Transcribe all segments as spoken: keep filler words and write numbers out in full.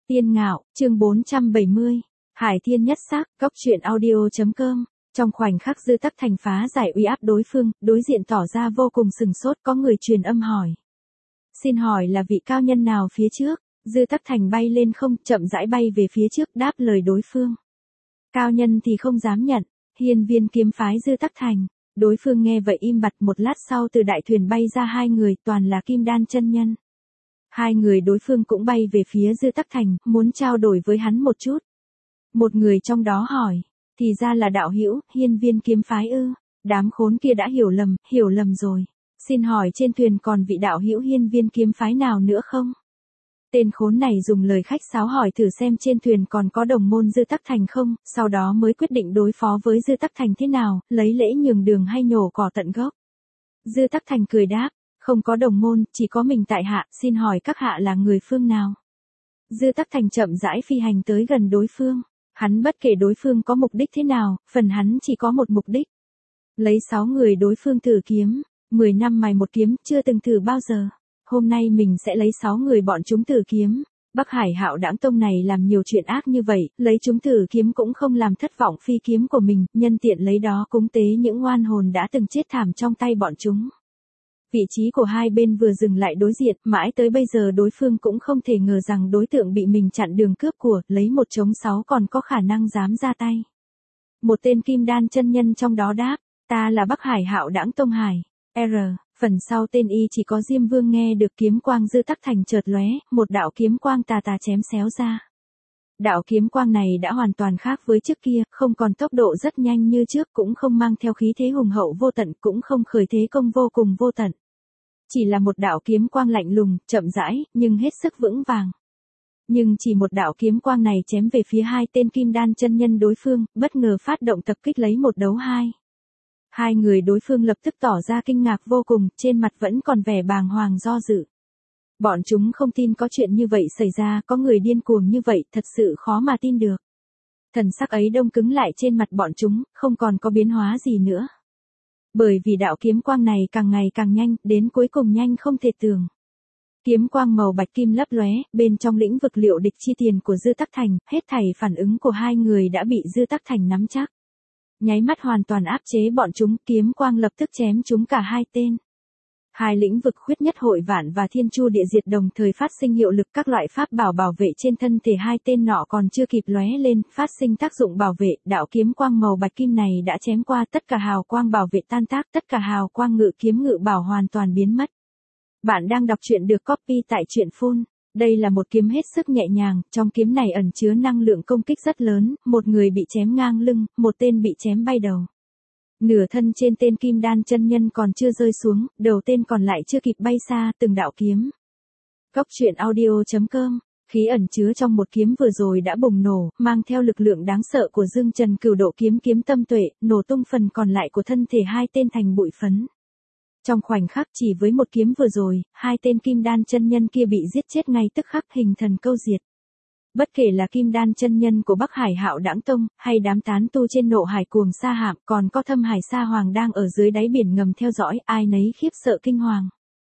Tiên Ngạo, chương bốn trăm bảy mươi. Hải Thiên Nhất Sắc, Góc Truyện Audio.com. Trong khoảnh khắc Dư Tắc Thành phá giải uy áp đối phương, đối diện tỏ ra vô cùng sừng sốt, có người truyền âm hỏi. Xin hỏi là vị cao nhân nào phía trước? Dư Tắc Thành bay lên không, chậm rãi bay về phía trước, đáp lời đối phương. Cao nhân thì không dám nhận, Hiên Viên kiếm phái Dư Tắc Thành. Đối phương nghe vậy im bặt, một lát sau từ đại thuyền bay ra hai người, toàn là Kim Đan chân nhân. Hai người đối phương cũng bay về phía Dư Tắc Thành, muốn trao đổi với hắn một chút. Một người trong đó hỏi, thì ra là đạo hữu, Hiên Viên kiếm phái ư? Đám khốn kia đã hiểu lầm, hiểu lầm rồi. Xin hỏi trên thuyền còn vị đạo hữu Hiên Viên kiếm phái nào nữa không? Tên khốn này dùng lời khách sáo hỏi thử xem trên thuyền còn có đồng môn Dư Tắc Thành không, sau đó mới quyết định đối phó với Dư Tắc Thành thế nào, lấy lễ nhường đường hay nhổ cỏ tận gốc. Dư Tắc Thành cười đáp, không có đồng môn, chỉ có mình tại hạ, xin hỏi các hạ là người phương nào? Dư Tắc Thành chậm rãi phi hành tới gần đối phương, hắn bất kể đối phương có mục đích thế nào, phần hắn chỉ có một mục đích. Lấy sáu người đối phương thử kiếm, mười năm mài một kiếm, chưa từng thử bao giờ. Hôm nay mình sẽ lấy sáu người bọn chúng thử kiếm. Bắc Hải Hạo Đãng Tông này làm nhiều chuyện ác như vậy, lấy chúng thử kiếm cũng không làm thất vọng phi kiếm của mình, nhân tiện lấy đó cúng tế những oan hồn đã từng chết thảm trong tay bọn chúng. Vị trí của hai bên vừa dừng lại đối diện, mãi tới bây giờ đối phương cũng không thể ngờ rằng đối tượng bị mình chặn đường cướp của, lấy một chống sáu còn có khả năng dám ra tay. Một tên Kim Đan chân nhân trong đó đáp, ta là Bắc Hải Hạo Đãng Tông Hải. R. Phần sau tên y chỉ có Diêm Vương nghe được kiếm quang Dư Tắc Thành chợt lóe, một đạo kiếm quang tà tà chém xéo ra. Đạo kiếm quang này đã hoàn toàn khác với trước kia, không còn tốc độ rất nhanh như trước, cũng không mang theo khí thế hùng hậu vô tận, cũng không khởi thế công vô cùng vô tận. Chỉ là một đạo kiếm quang lạnh lùng, chậm rãi, nhưng hết sức vững vàng. Nhưng chỉ một đạo kiếm quang này chém về phía hai tên Kim Đan chân nhân đối phương, bất ngờ phát động tập kích lấy một đấu hai. Hai người đối phương lập tức tỏ ra kinh ngạc vô cùng, trên mặt vẫn còn vẻ bàng hoàng do dự. Bọn chúng không tin có chuyện như vậy xảy ra, có người điên cuồng như vậy, thật sự khó mà tin được. Thần sắc ấy đông cứng lại trên mặt bọn chúng, không còn có biến hóa gì nữa. Bởi vì đạo kiếm quang này càng ngày càng nhanh, đến cuối cùng nhanh không thể tưởng. Kiếm quang màu bạch kim lấp lóe, bên trong lĩnh vực liệu địch chi tiền của Dư Tắc Thành, hết thảy phản ứng của hai người đã bị Dư Tắc Thành nắm chắc. Nháy mắt hoàn toàn áp chế bọn chúng, kiếm quang lập tức chém chúng cả hai tên. Hai lĩnh vực khuyết nhất hội vạn và thiên chu địa diệt đồng thời phát sinh hiệu lực, các loại pháp bảo bảo vệ trên thân thể hai tên nọ còn chưa kịp lóe lên, phát sinh tác dụng bảo vệ, đạo kiếm quang màu bạch kim này đã chém qua, tất cả hào quang bảo vệ tan tác, tất cả hào quang ngự kiếm ngự bảo hoàn toàn biến mất. Bạn đang đọc truyện được copy tại truyện phun. Đây là một kiếm hết sức nhẹ nhàng, trong kiếm này ẩn chứa năng lượng công kích rất lớn, một người bị chém ngang lưng, một tên bị chém bay đầu. Nửa thân trên tên Kim Đan chân nhân còn chưa rơi xuống, đầu tên còn lại chưa kịp bay xa, từng đạo kiếm. Góc Truyện Audio.com. Khí ẩn chứa trong một kiếm vừa rồi đã bùng nổ, mang theo lực lượng đáng sợ của Dương Trần Cửu Độ kiếm kiếm tâm tuệ, nổ tung phần còn lại của thân thể hai tên thành bụi phấn. Trong khoảnh khắc chỉ với một kiếm vừa rồi, hai tên Kim Đan chân nhân kia bị giết chết ngay tức khắc, hình thần câu diệt. Bất kể là Kim Đan chân nhân của Bắc Hải Hạo Đãng Tông, hay đám tán tu trên Nộ Hải Cuồng Sa Hạm, còn có Thâm Hải Sa Hoàng đang ở dưới đáy biển ngầm theo dõi, ai nấy khiếp sợ kinh hoàng.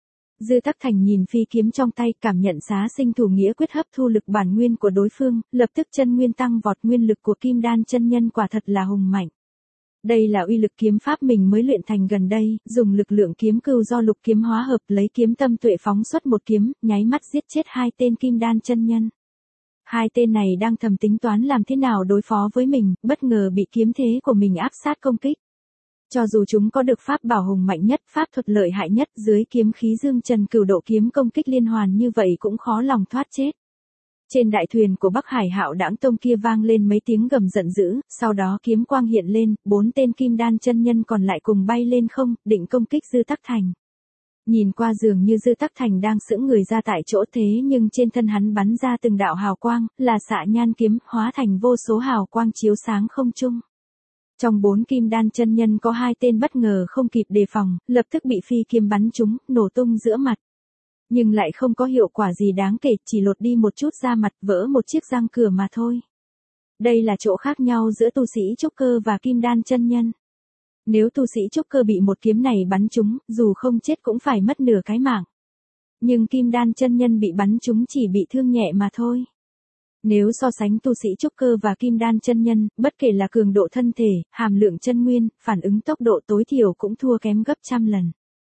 Dư Tắc Thành nhìn phi kiếm trong tay, cảm nhận xá sinh thủ nghĩa quyết hấp thu lực bản nguyên của đối phương, lập tức chân nguyên tăng vọt, nguyên lực của Kim Đan chân nhân quả thật là hùng mạnh. Đây là uy lực kiếm pháp mình mới luyện thành gần đây, dùng lực lượng kiếm cừu do lục kiếm hóa hợp, lấy kiếm tâm tuệ phóng xuất một kiếm, nháy mắt giết chết hai tên Kim Đan chân nhân. Hai tên này đang thầm tính toán làm thế nào đối phó với mình, bất ngờ bị kiếm thế của mình áp sát công kích. Cho dù chúng có được pháp bảo hùng mạnh nhất, pháp thuật lợi hại nhất, dưới kiếm khí Dương Trần Cửu Độ kiếm công kích liên hoàn như vậy cũng khó lòng thoát chết. Trên đại thuyền của Bắc Hải Hạo Đãng Tông kia vang lên mấy tiếng gầm giận dữ, sau đó kiếm quang hiện lên, bốn tên Kim Đan chân nhân còn lại cùng bay lên không, định công kích Dư Tắc Thành. Nhìn qua dường như Dư Tắc Thành đang sững người ra tại chỗ, thế nhưng trên thân hắn bắn ra từng đạo hào quang, là xạ nhan kiếm, hóa thành vô số hào quang chiếu sáng không trung. Trong bốn Kim Đan chân nhân có hai tên bất ngờ không kịp đề phòng, lập tức bị phi kiếm bắn trúng, nổ tung giữa mặt. Nhưng lại không có hiệu quả gì đáng kể, chỉ lột đi một chút da mặt, vỡ một chiếc răng cửa mà thôi. Đây là chỗ khác nhau giữa tu sĩ trúc cơ và Kim Đan chân nhân. Nếu tu sĩ trúc cơ bị một kiếm này bắn trúng, dù không chết cũng phải mất nửa cái mạng. Nhưng Kim Đan chân nhân bị bắn trúng chỉ bị thương nhẹ mà thôi. Nếu so sánh tu sĩ trúc cơ và kim đan chân nhân, bất kể là cường độ thân thể, hàm lượng chân nguyên, phản ứng tốc độ tối thiểu cũng thua kém gấp trăm lần.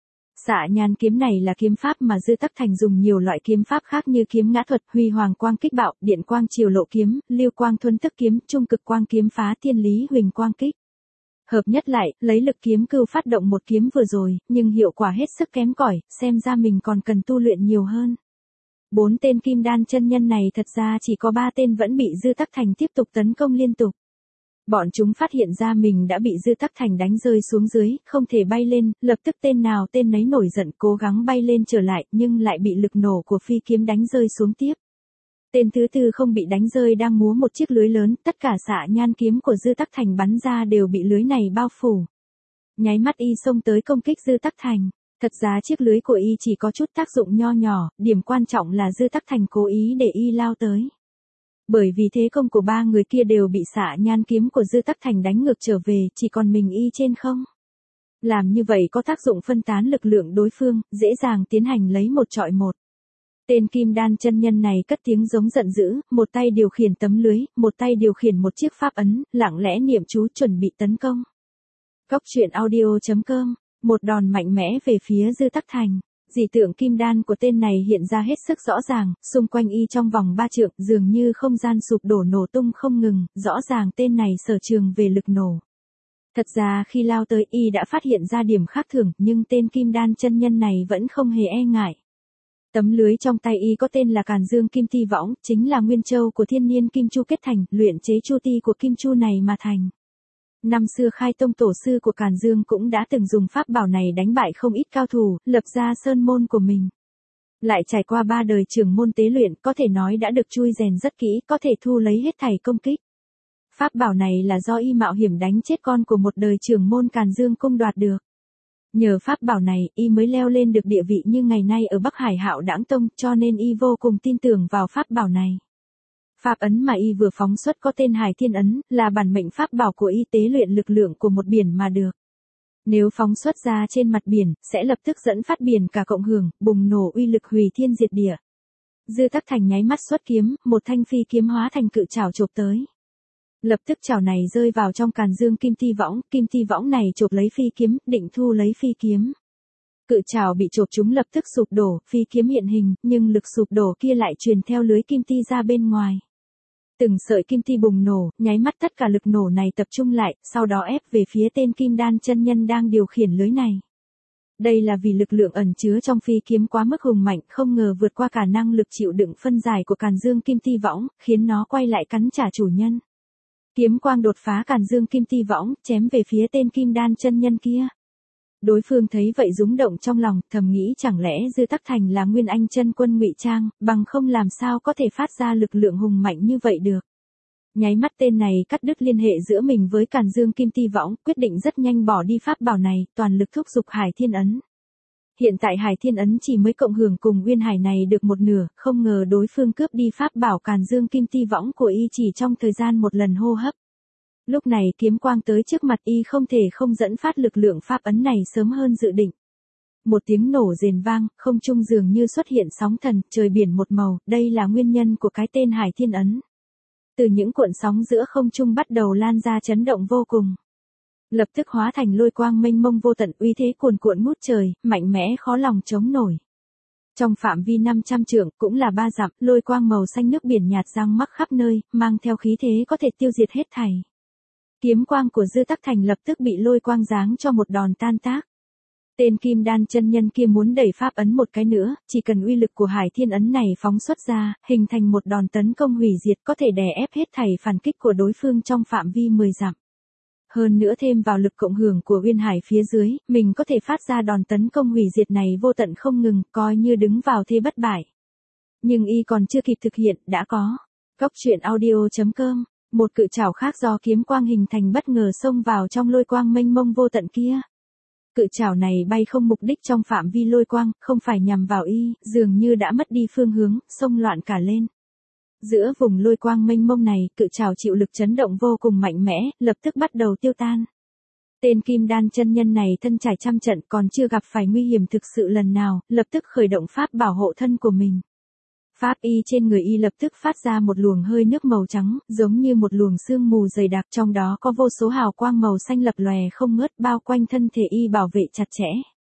Xạ nhan kiếm này là kiếm pháp mà Dư Tắc Thành dùng nhiều loại kiếm pháp khác như kiếm ngã thuật, huy hoàng quang kích bạo, điện quang triều lộ kiếm, lưu quang thuấn tức kiếm, trung cực quang kiếm phá thiên lý huỳnh quang kích. Hợp nhất lại, lấy lực kiếm cưu phát động một kiếm vừa rồi, nhưng hiệu quả hết sức kém cỏi, xem ra mình còn cần tu luyện nhiều hơn. Bốn tên kim đan chân nhân này thật ra chỉ có ba tên vẫn bị Dư Tắc Thành tiếp tục tấn công liên tục. Bọn chúng phát hiện ra mình đã bị Dư Tắc Thành đánh rơi xuống dưới, không thể bay lên, lập tức tên nào tên nấy nổi giận cố gắng bay lên trở lại, nhưng lại bị lực nổ của phi kiếm đánh rơi xuống tiếp. Tên thứ tư không bị đánh rơi đang múa một chiếc lưới lớn, tất cả xạ nhan kiếm của Dư Tắc Thành bắn ra đều bị lưới này bao phủ. Nháy mắt y xông tới công kích Dư Tắc Thành. Thật ra chiếc lưới của y chỉ có chút tác dụng nho nhỏ, điểm quan trọng là Dư Tắc Thành cố ý để y lao tới. Bởi vì thế công của ba người kia đều bị xạ nhan kiếm của Dư Tắc Thành đánh ngược trở về, chỉ còn mình y trên không. Làm như vậy có tác dụng phân tán lực lượng đối phương, dễ dàng tiến hành lấy một trọi một. Tên kim đan chân nhân này cất tiếng giống giận dữ, một tay điều khiển tấm lưới, một tay điều khiển một chiếc pháp ấn, lặng lẽ niệm chú chuẩn bị tấn công. Góc truyện audio chấm com, một đòn mạnh mẽ về phía Dư Tắc Thành. Dị tượng kim đan của tên này hiện ra hết sức rõ ràng, xung quanh y trong vòng ba trượng, dường như không gian sụp đổ nổ tung không ngừng, rõ ràng tên này sở trường về lực nổ. Thật ra khi lao tới y đã phát hiện ra điểm khác thường, nhưng tên kim đan chân nhân này vẫn không hề e ngại. Tấm lưới trong tay y có tên là Càn Dương Kim Ti Võng, chính là nguyên châu của thiên niên kim chu kết thành, luyện chế chu ti của kim chu này mà thành. Năm xưa Khai Tông tổ sư của Càn Dương cũng đã từng dùng pháp bảo này đánh bại không ít cao thủ, lập ra sơn môn của mình. Lại trải qua ba đời trưởng môn tế luyện, có thể nói đã được chui rèn rất kỹ, có thể thu lấy hết thảy công kích. Pháp bảo này là do y mạo hiểm đánh chết con của một đời trưởng môn Càn Dương cung đoạt được. Nhờ pháp bảo này, y mới leo lên được địa vị như ngày nay ở Bắc Hải Hạo Đãng Tông, cho nên y vô cùng tin tưởng vào pháp bảo này. Pháp ấn mà y vừa phóng xuất có tên Hải Thiên Ấn, là bản mệnh pháp bảo của y tế luyện lực lượng của một biển mà được. Nếu phóng xuất ra trên mặt biển, sẽ lập tức dẫn phát biển cả cộng hưởng, bùng nổ uy lực hủy thiên diệt địa. Dư Tắc Thành nháy mắt xuất kiếm, một thanh phi kiếm hóa thành cự trảo chộp tới. Lập tức chảo này rơi vào trong Càn Dương Kim Ti Võng, Kim Ti Võng này chộp lấy phi kiếm, định thu lấy phi kiếm. Cự trảo bị chộp chúng lập tức sụp đổ, phi kiếm hiện hình, nhưng lực sụp đổ kia lại truyền theo lưới kim ti ra bên ngoài. Từng sợi kim ti bùng nổ, nháy mắt tất cả lực nổ này tập trung lại, sau đó ép về phía tên kim đan chân nhân đang điều khiển lưới này. Đây là vì lực lượng ẩn chứa trong phi kiếm quá mức hùng mạnh, không ngờ vượt qua khả năng lực chịu đựng phân giải của Càn Dương Kim Ti Võng, khiến nó quay lại cắn trả chủ nhân. Kiếm quang đột phá Càn Dương Kim Ti Võng, chém về phía tên kim đan chân nhân kia. Đối phương thấy vậy rúng động trong lòng, thầm nghĩ chẳng lẽ Dư Tắc Thành là nguyên anh chân quân ngụy trang, bằng không làm sao có thể phát ra lực lượng hùng mạnh như vậy được. Nháy mắt tên này cắt đứt liên hệ giữa mình với Càn Dương Kim Ti Võng, quyết định rất nhanh bỏ đi pháp bảo này, toàn lực thúc giục Hải Thiên Ấn. Hiện tại Hải Thiên Ấn chỉ mới cộng hưởng cùng Uyên Hải này được một nửa, không ngờ đối phương cướp đi pháp bảo Càn Dương Kim Ti Võng của y chỉ trong thời gian một lần hô hấp. Lúc này kiếm quang tới trước mặt y không thể không dẫn phát lực lượng pháp ấn này sớm hơn dự định. Một tiếng nổ rền vang, không trung dường như xuất hiện sóng thần, trời biển một màu, đây là nguyên nhân của cái tên Hải Thiên Ấn. Từ những cuộn sóng giữa không trung bắt đầu lan ra chấn động vô cùng. Lập tức hóa thành lôi quang mênh mông vô tận, uy thế cuồn cuộn ngút trời, mạnh mẽ khó lòng chống nổi. Trong phạm vi năm trăm trượng, cũng là ba dặm, lôi quang màu xanh nước biển nhạt giăng mắc khắp nơi, mang theo khí thế có thể tiêu diệt hết thảy. Kiếm quang của Dư Tắc Thành lập tức bị lôi quang giáng cho một đòn tan tác. Tên kim đan chân nhân kia muốn đẩy pháp ấn một cái nữa, chỉ cần uy lực của Hải Thiên Ấn này phóng xuất ra, hình thành một đòn tấn công hủy diệt có thể đè ép hết thảy phản kích của đối phương trong phạm vi mười dặm. Hơn nữa thêm vào lực cộng hưởng của Uyên Hải phía dưới, mình có thể phát ra đòn tấn công hủy diệt này vô tận không ngừng, coi như đứng vào thế bất bại. Nhưng y còn chưa kịp thực hiện, đã có. Góc truyện audio chấm com, một cự trảo khác do kiếm quang hình thành bất ngờ xông vào trong lôi quang mênh mông vô tận kia. Cự trảo này bay không mục đích trong phạm vi lôi quang, không phải nhằm vào y, dường như đã mất đi phương hướng, xông loạn cả lên. Giữa vùng lôi quang mênh mông này, cự trảo chịu lực chấn động vô cùng mạnh mẽ, lập tức bắt đầu tiêu tan. Tên kim đan chân nhân này thân trải trăm trận còn chưa gặp phải nguy hiểm thực sự lần nào, lập tức khởi động pháp bảo hộ thân của mình. Pháp y trên người y lập tức phát ra một luồng hơi nước màu trắng, giống như một luồng sương mù dày đặc, trong đó có vô số hào quang màu xanh lập lòe không ngớt bao quanh thân thể y bảo vệ chặt chẽ.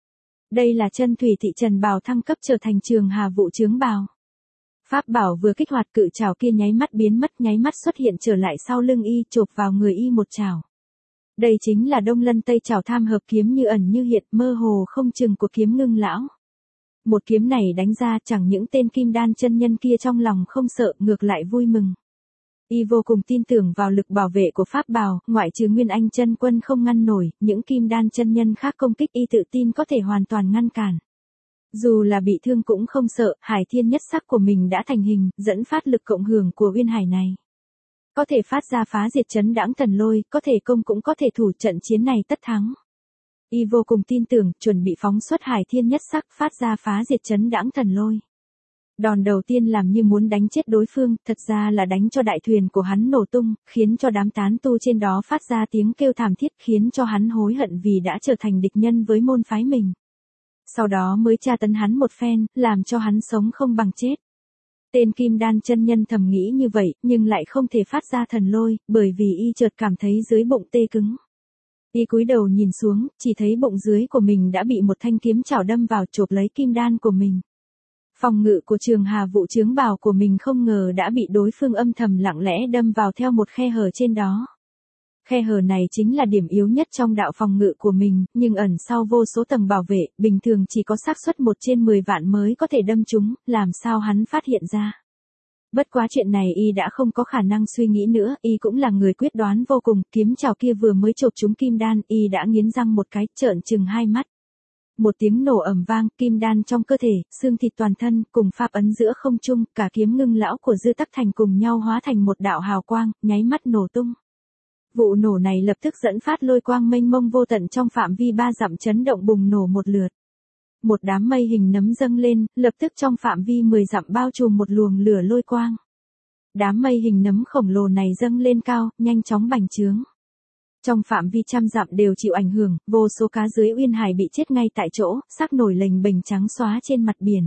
Đây là chân thủy thị trần bào thăng cấp trở thành trường hà vụ chướng bào. Pháp bảo vừa kích hoạt, cự trảo kia nháy mắt biến mất, nháy mắt xuất hiện trở lại sau lưng y, chộp vào người y một trảo. Đây chính là Đông Lân Tây Trảo Tham Hợp Kiếm, như ẩn như hiện, mơ hồ không chừng của Kiếm Ngưng lão. Một kiếm này đánh ra, chẳng những tên kim đan chân nhân kia trong lòng không sợ, ngược lại vui mừng. Y vô cùng tin tưởng vào lực bảo vệ của pháp bào, ngoại trừ Nguyên Anh chân quân không ngăn nổi, những kim đan chân nhân khác công kích y tự tin có thể hoàn toàn ngăn cản. Dù là bị thương cũng không sợ, Hải Thiên Nhất Sắc của mình đã thành hình, dẫn phát lực cộng hưởng của Uyên Hải này. Có thể phát ra phá diệt chấn đãng thần lôi, có thể công cũng có thể thủ, trận chiến này tất thắng. Y vô cùng tin tưởng, chuẩn bị phóng xuất Hải Thiên Nhất Sắc, phát ra phá diệt chấn đãng thần lôi. Đòn đầu tiên làm như muốn đánh chết đối phương, thật ra là đánh cho đại thuyền của hắn nổ tung, khiến cho đám tán tu trên đó phát ra tiếng kêu thảm thiết, khiến cho hắn hối hận vì đã trở thành địch nhân với môn phái mình. Sau đó mới tra tấn hắn một phen, làm cho hắn sống không bằng chết. Tên kim đan chân nhân thầm nghĩ như vậy, nhưng lại không thể phát ra thần lôi, bởi vì y chợt cảm thấy dưới bụng tê cứng. Y cúi đầu nhìn xuống, chỉ thấy bụng dưới của mình đã bị một thanh kiếm chảo đâm vào, chộp lấy kim đan của mình. Phòng ngự của trường hà vụ chướng bào của mình không ngờ đã bị đối phương âm thầm lặng lẽ đâm vào theo một khe hở trên đó. Khe hở này chính là điểm yếu nhất trong đạo phòng ngự của mình, nhưng ẩn sau vô số tầng bảo vệ, bình thường chỉ có xác suất một trên mười vạn mới có thể đâm trúng, làm sao hắn phát hiện ra. Bất quá chuyện này y đã không có khả năng suy nghĩ nữa, y cũng là người quyết đoán vô cùng, kiếm chảo kia vừa mới chộp trúng kim đan, y đã nghiến răng một cái, trợn trừng hai mắt. Một tiếng nổ ầm vang, kim đan trong cơ thể, xương thịt toàn thân, cùng pháp ấn giữa không trung, cả Kiếm Ngưng lão của Dư Tắc Thành cùng nhau hóa thành một đạo hào quang, nháy mắt nổ tung. Vụ nổ này lập tức dẫn phát lôi quang mênh mông vô tận trong phạm vi ba dặm, chấn động bùng nổ một lượt. Một đám mây hình nấm dâng lên, lập tức trong phạm vi mười dặm bao trùm một luồng lửa lôi quang. Đám mây hình nấm khổng lồ này dâng lên cao, nhanh chóng bành trướng. Trong phạm vi trăm dặm đều chịu ảnh hưởng, vô số cá dưới Uyên Hải bị chết ngay tại chỗ, xác nổi lềnh bềnh trắng xóa trên mặt biển.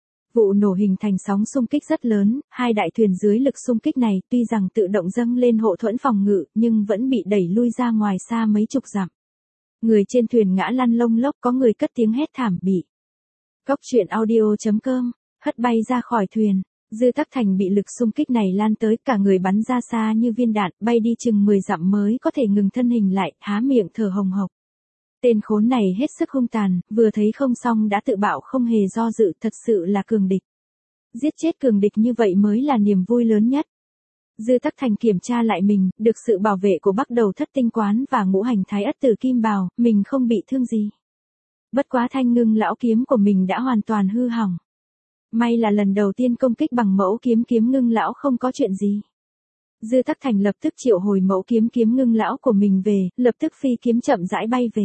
Vụ nổ hình thành sóng xung kích rất lớn, hai đại thuyền dưới lực xung kích này tuy rằng tự động dâng lên hộ thuẫn phòng ngự, nhưng vẫn bị đẩy lui ra ngoài xa mấy chục dặm. Người trên thuyền ngã lăn lông lốc, có người cất tiếng hét thảm bị. Cốc truyện audio chấm com, hất bay ra khỏi thuyền. Dư Tắc Thành bị lực xung kích này lan tới, cả người bắn ra xa như viên đạn, bay đi chừng mười dặm mới có thể ngừng thân hình lại, há miệng thở hồng hộc. Tên khốn này hết sức hung tàn, vừa thấy không xong đã tự bạo, không hề do dự, thật sự là cường địch. Giết chết cường địch như vậy mới là niềm vui lớn nhất. Dư Tắc Thành kiểm tra lại mình, được sự bảo vệ của Bắc Đầu Thất Tinh Quán và Ngũ Hành Thái Ất Tử Kim Bào, mình không bị thương gì. Bất quá thanh ngưng lão kiếm của mình đã hoàn toàn hư hỏng. May là lần đầu tiên công kích bằng mẫu kiếm Kiếm Ngưng lão không có chuyện gì. Dư Tắc Thành lập tức triệu hồi mẫu kiếm Kiếm Ngưng lão của mình về, lập tức phi kiếm chậm rãi bay về.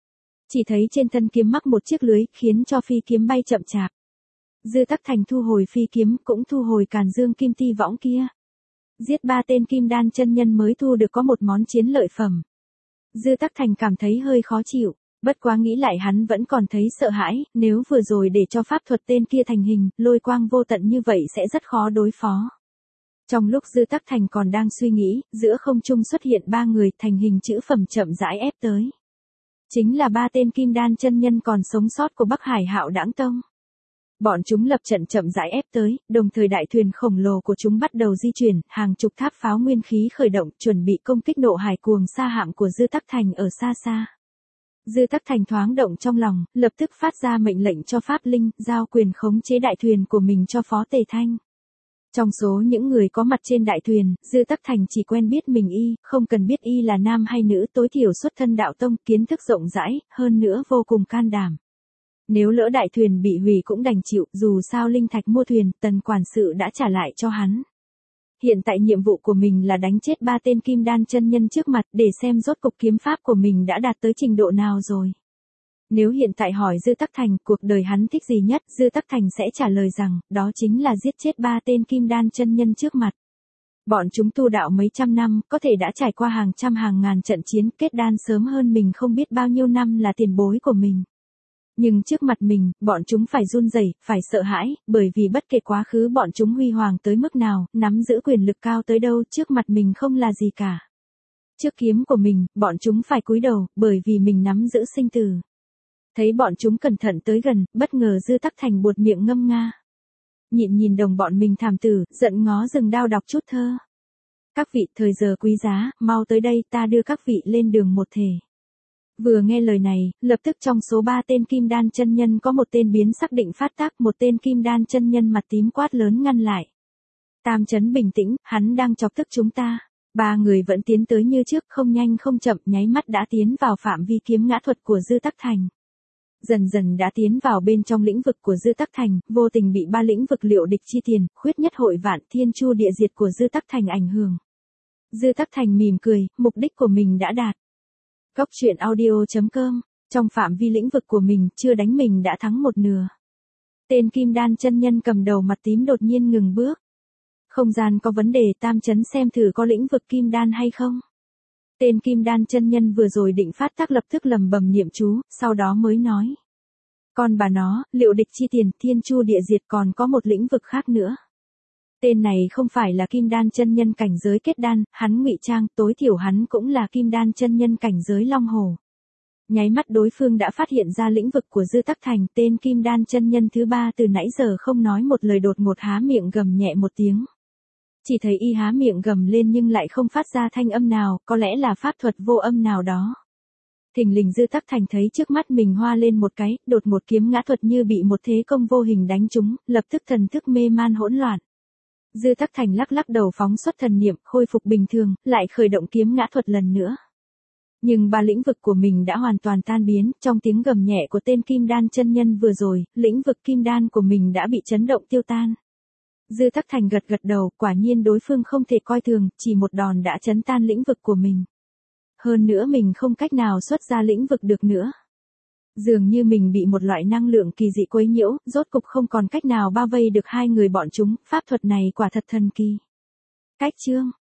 Chỉ thấy trên thân kiếm mắc một chiếc lưới, khiến cho phi kiếm bay chậm chạp. Dư Tắc Thành thu hồi phi kiếm, cũng thu hồi càn dương kim ti võng kia. Giết ba tên kim đan chân nhân mới thu được có một món chiến lợi phẩm. Dư Tắc Thành cảm thấy hơi khó chịu. Bất quá nghĩ lại hắn vẫn còn thấy sợ hãi, nếu vừa rồi để cho pháp thuật tên kia thành hình, lôi quang vô tận như vậy sẽ rất khó đối phó. Trong lúc Dư Tắc Thành còn đang suy nghĩ, giữa không trung xuất hiện ba người thành hình chữ phẩm chậm rãi ép tới. Chính là ba tên kim đan chân nhân còn sống sót của Bắc Hải Hạo Đãng Tông. Bọn chúng lập trận chậm rãi ép tới, đồng thời đại thuyền khổng lồ của chúng bắt đầu di chuyển, hàng chục tháp pháo nguyên khí khởi động, chuẩn bị công kích nộ hải cuồng sa hạm của Dư Tắc Thành ở xa xa. Dư Tắc Thành thoáng động trong lòng, lập tức phát ra mệnh lệnh cho Pháp Linh, giao quyền khống chế đại thuyền của mình cho Phó Tề Thanh. Trong số những người có mặt trên đại thuyền, Dư Tắc Thành chỉ quen biết mình y, không cần biết y là nam hay nữ, tối thiểu xuất thân đạo tông, kiến thức rộng rãi, hơn nữa vô cùng can đảm. Nếu lỡ đại thuyền bị hủy cũng đành chịu, dù sao linh thạch mua thuyền, tần quản sự đã trả lại cho hắn. Hiện tại nhiệm vụ của mình là đánh chết ba tên kim đan chân nhân trước mặt, để xem rốt cục kiếm pháp của mình đã đạt tới trình độ nào rồi. Nếu hiện tại hỏi Dư Tắc Thành cuộc đời hắn thích gì nhất, Dư Tắc Thành sẽ trả lời rằng, đó chính là giết chết ba tên kim đan chân nhân trước mặt. Bọn chúng tu đạo mấy trăm năm, có thể đã trải qua hàng trăm hàng ngàn trận chiến, kết đan sớm hơn mình không biết bao nhiêu năm, là tiền bối của mình. Nhưng trước mặt mình, bọn chúng phải run rẩy, phải sợ hãi, bởi vì bất kể quá khứ bọn chúng huy hoàng tới mức nào, nắm giữ quyền lực cao tới đâu, trước mặt mình không là gì cả. Trước kiếm của mình, bọn chúng phải cúi đầu, bởi vì mình nắm giữ sinh tử. Thấy bọn chúng cẩn thận tới gần, bất ngờ Dư Tắc Thành buột miệng ngâm nga. Nhịn nhìn đồng bọn mình thảm tử, giận ngó dừng đao đọc chút thơ. Các vị, thời giờ quý giá, mau tới đây, ta đưa các vị lên đường một thể. Vừa nghe lời này, lập tức trong số ba tên kim đan chân nhân có một tên biến xác định phát tác, một tên kim đan chân nhân mặt tím quát lớn ngăn lại. Tam Chấn bình tĩnh, hắn đang chọc tức chúng ta. Ba người vẫn tiến tới như trước, không nhanh không chậm, nháy mắt đã tiến vào phạm vi kiếm ngã thuật của Dư Tắc Thành. Dần dần đã tiến vào bên trong lĩnh vực của Dư Tắc Thành, vô tình bị ba lĩnh vực liệu địch chi tiền, khuyết nhất hội vạn, thiên chu địa diệt của Dư Tắc Thành ảnh hưởng. Dư Tắc Thành mỉm cười, mục đích của mình đã đạt. Góc truyện audio chấm com, trong phạm vi lĩnh vực của mình, chưa đánh mình đã thắng một nửa. Tên kim đan chân nhân cầm đầu mặt tím đột nhiên ngừng bước. Không gian có vấn đề, Tam Chấn xem thử có lĩnh vực kim đan hay không. Tên kim đan chân nhân vừa rồi định phát tác lập tức lầm bầm niệm chú, sau đó mới nói. Con bà nó, liệu địch chi tiền, thiên chu địa diệt còn có một lĩnh vực khác nữa. Tên này không phải là kim đan chân nhân cảnh giới kết đan, hắn ngụy trang, tối thiểu hắn cũng là kim đan chân nhân cảnh giới long hồ. Nháy mắt đối phương đã phát hiện ra lĩnh vực của Dư Tắc Thành, tên kim đan chân nhân thứ ba từ nãy giờ không nói một lời đột ngột há miệng gầm nhẹ một tiếng. Chỉ thấy y há miệng gầm lên nhưng lại không phát ra thanh âm nào, có lẽ là pháp thuật vô âm nào đó. Thình lình Dư Tắc Thành thấy trước mắt mình hoa lên một cái, đột một kiếm ngã thuật như bị một thế công vô hình đánh trúng, lập tức thần thức mê man hỗn loạn. Dư Tắc Thành lắc lắc đầu phóng xuất thần niệm, khôi phục bình thường, lại khởi động kiếm ngã thuật lần nữa. Nhưng ba lĩnh vực của mình đã hoàn toàn tan biến, trong tiếng gầm nhẹ của tên kim đan chân nhân vừa rồi, lĩnh vực kim đan của mình đã bị chấn động tiêu tan. Dư Tắc Thành gật gật đầu, quả nhiên đối phương không thể coi thường, chỉ một đòn đã chấn tan lĩnh vực của mình. Hơn nữa mình không cách nào xuất ra lĩnh vực được nữa. Dường như mình bị một loại năng lượng kỳ dị quấy nhiễu, rốt cục không còn cách nào bao vây được hai người bọn chúng, pháp thuật này quả thật thần kỳ. Cách chương